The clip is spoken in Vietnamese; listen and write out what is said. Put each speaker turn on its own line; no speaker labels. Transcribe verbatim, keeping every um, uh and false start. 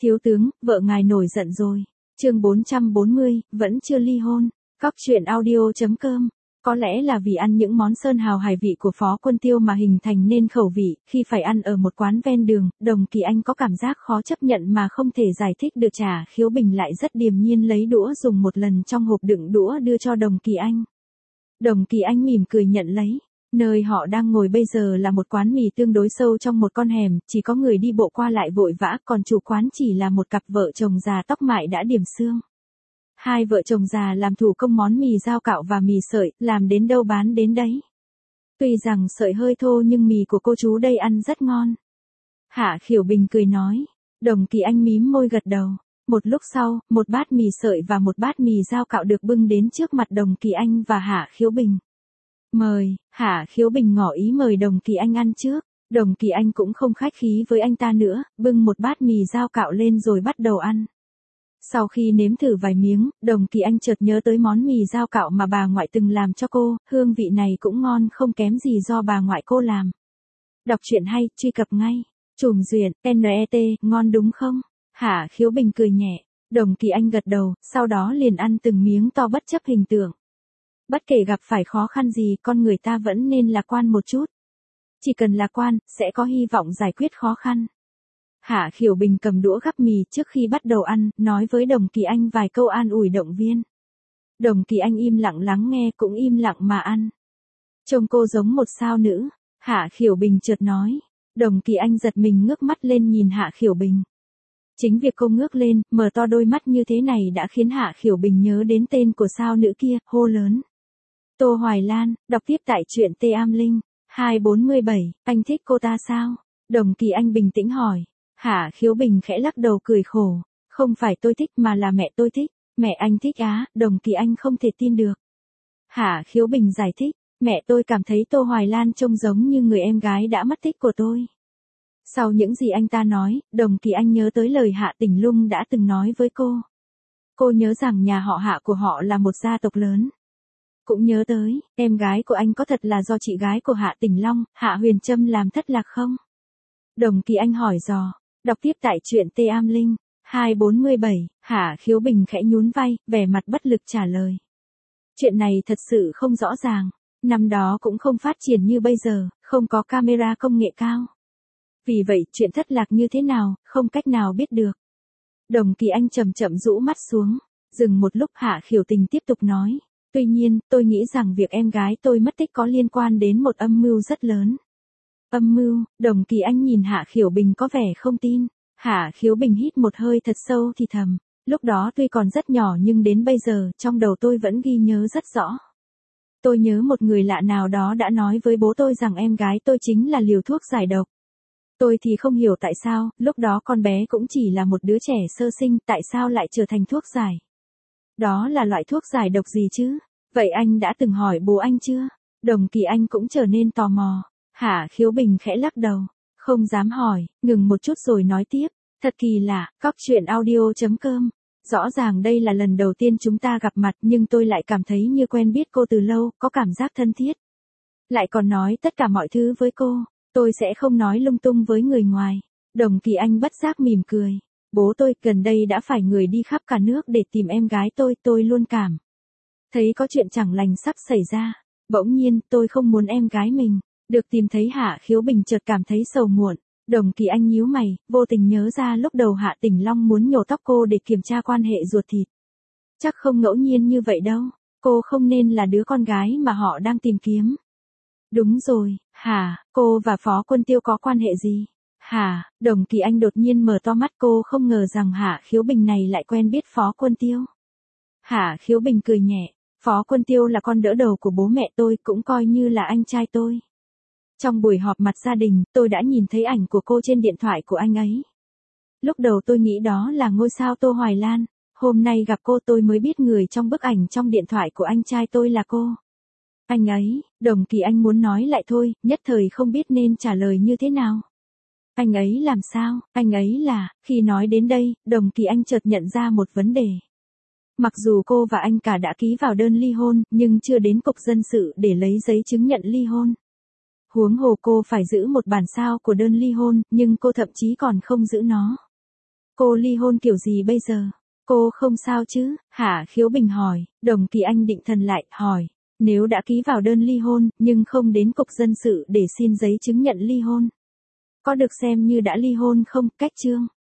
Thiếu tướng, vợ ngài nổi giận rồi. Chương bốn trăm bốn mươi, vẫn chưa ly hôn. Cóc truyện audio chấm com. Có lẽ là vì ăn những món sơn hào hải vị của Phó Quân Tiêu mà hình thành nên khẩu vị, khi phải ăn ở một quán ven đường, Đồng Kỳ Anh có cảm giác khó chấp nhận mà không thể giải thích được. Trà Khiếu Bình lại rất điềm nhiên lấy đũa dùng một lần trong hộp đựng đũa đưa cho Đồng Kỳ Anh. Đồng Kỳ Anh mỉm cười nhận lấy. Nơi họ đang ngồi bây giờ là một quán mì tương đối sâu trong một con hẻm, chỉ có người đi bộ qua lại vội vã, còn chủ quán chỉ là một cặp vợ chồng già tóc mại đã điểm xương. Hai vợ chồng già làm thủ công món mì dao cạo và mì sợi, làm đến đâu bán đến đấy. Tuy rằng sợi hơi thô nhưng mì của cô chú đây ăn rất ngon. Hạ Khiểu Bình cười nói. Đồng Kỳ Anh mím môi gật đầu. Một lúc sau, một bát mì sợi và một bát mì dao cạo được bưng đến trước mặt Đồng Kỳ Anh và Hạ Khiếu Bình. Mời. Hạ Khiếu Bình ngỏ ý mời Đồng Kỳ Anh ăn trước. Đồng Kỳ Anh cũng không khách khí với anh ta nữa, bưng một bát mì dao cạo lên rồi bắt đầu ăn. Sau khi nếm thử vài miếng, Đồng Kỳ Anh chợt nhớ tới món mì dao cạo mà bà ngoại từng làm cho cô, hương vị này cũng ngon không kém gì do bà ngoại cô làm. Đọc truyện hay, truy cập ngay. Trùm duyệt, en e tê, ngon đúng không? Hạ Khiếu Bình cười nhẹ. Đồng Kỳ Anh gật đầu, sau đó liền ăn từng miếng to bất chấp hình tượng. Bất kể gặp phải khó khăn gì, con người ta vẫn nên lạc quan một chút. Chỉ cần lạc quan, sẽ có hy vọng giải quyết khó khăn. Hạ Khiểu Bình cầm đũa gắp mì trước khi bắt đầu ăn, nói với Đồng Kỳ Anh vài câu an ủi động viên. Đồng Kỳ Anh im lặng lắng nghe cũng im lặng mà ăn. Trông cô giống một sao nữ. Hạ Khiểu Bình chợt nói. Đồng Kỳ Anh giật mình ngước mắt lên nhìn Hạ Khiểu Bình. Chính việc cô ngước lên, mở to đôi mắt như thế này đã khiến Hạ Khiểu Bình nhớ đến tên của sao nữ kia, hô lớn. Tô Hoài Lan, đọc tiếp tại truyện Tê Am Linh. hai bốn bảy, anh thích cô ta sao? Đồng Kỳ Anh bình tĩnh hỏi. Hạ Khiếu Bình khẽ lắc đầu cười khổ. Không phải tôi thích mà là mẹ tôi thích. Mẹ anh thích á, Đồng Kỳ Anh không thể tin được. Hạ Khiếu Bình giải thích. Mẹ tôi cảm thấy Tô Hoài Lan trông giống như người em gái đã mất tích của tôi. Sau những gì anh ta nói, Đồng Kỳ Anh nhớ tới lời Hạ Tỉnh Lung đã từng nói với cô. Cô nhớ rằng nhà họ Hạ của họ là một gia tộc lớn. Cũng nhớ tới, em gái của anh có thật là do chị gái của Hạ Tỉnh Long, Hạ Huyền Trâm làm thất lạc không? Đồng Kỳ Anh hỏi dò. Đọc tiếp tại truyện Tê Am Linh. hai bốn bảy, Hạ Khiếu Bình khẽ nhún vai, vẻ mặt bất lực trả lời. Chuyện này thật sự không rõ ràng. Năm đó cũng không phát triển như bây giờ, không có camera công nghệ cao. Vì vậy, chuyện thất lạc như thế nào, không cách nào biết được. Đồng Kỳ Anh chậm chậm rũ mắt xuống. Dừng một lúc Hạ Khiểu Tình tiếp tục nói. Tuy nhiên, tôi nghĩ rằng việc em gái tôi mất tích có liên quan đến một âm mưu rất lớn. Âm mưu, Đồng Kỳ Anh nhìn Hạ Khiểu Bình có vẻ không tin. Hạ Khiếu Bình hít một hơi thật sâu thì thầm. Lúc đó tuy còn rất nhỏ nhưng đến bây giờ, trong đầu tôi vẫn ghi nhớ rất rõ. Tôi nhớ một người lạ nào đó đã nói với bố tôi rằng em gái tôi chính là liều thuốc giải độc. Tôi thì không hiểu tại sao, lúc đó con bé cũng chỉ là một đứa trẻ sơ sinh, tại sao lại trở thành thuốc giải. Đó là loại thuốc giải độc gì chứ? Vậy anh đã từng hỏi bố anh chưa? Đồng Kỳ Anh cũng trở nên tò mò. Hạ Khiếu Bình khẽ lắc đầu. Không dám hỏi, ngừng một chút rồi nói tiếp. Thật kỳ lạ, cóc truyện audio chấm com. Rõ ràng đây là lần đầu tiên chúng ta gặp mặt nhưng tôi lại cảm thấy như quen biết cô từ lâu, có cảm giác thân thiết. Lại còn nói tất cả mọi thứ với cô. Tôi sẽ không nói lung tung với người ngoài. Đồng Kỳ Anh bất giác mỉm cười. Bố tôi gần đây đã phải người đi khắp cả nước để tìm em gái tôi, tôi luôn cảm thấy có chuyện chẳng lành sắp xảy ra. Bỗng nhiên, tôi không muốn em gái mình được tìm thấy. Hạ Khiếu Bình chợt cảm thấy sầu muộn. Đồng Kỳ Anh nhíu mày, vô tình nhớ ra lúc đầu Hạ Tỉnh Long muốn nhổ tóc cô để kiểm tra quan hệ ruột thịt. Chắc không ngẫu nhiên như vậy đâu. Cô không nên là đứa con gái mà họ đang tìm kiếm. Đúng rồi, hả, cô và Phó Quân Tiêu có quan hệ gì? Hả, Đồng Kỳ Anh đột nhiên mở to mắt, cô không ngờ rằng Hạ Khiếu Bình này lại quen biết Phó Quân Tiêu. Hạ Khiếu Bình cười nhẹ. Phó Quân Tiêu là con đỡ đầu của bố mẹ tôi, cũng coi như là anh trai tôi. Trong buổi họp mặt gia đình, tôi đã nhìn thấy ảnh của cô trên điện thoại của anh ấy. Lúc đầu tôi nghĩ đó là ngôi sao Tô Hoài Lan. Hôm nay gặp cô tôi mới biết người trong bức ảnh trong điện thoại của anh trai tôi là cô. Anh ấy, Đồng Kỳ Anh muốn nói lại thôi, nhất thời không biết nên trả lời như thế nào. Anh ấy làm sao, anh ấy là, khi nói đến đây, Đồng Kỳ Anh chợt nhận ra một vấn đề. Mặc dù cô và anh cả đã ký vào đơn ly hôn, nhưng chưa đến cục dân sự để lấy giấy chứng nhận ly hôn. Huống hồ cô phải giữ một bản sao của đơn ly hôn, nhưng cô thậm chí còn không giữ nó. Cô ly hôn kiểu gì bây giờ? Cô không sao chứ? Hạ Khiếu Bình hỏi. Đồng Kỳ Anh định thần lại, hỏi. Nếu đã ký vào đơn ly hôn, nhưng không đến cục dân sự để xin giấy chứng nhận ly hôn, có được xem như đã ly hôn không? Cách chương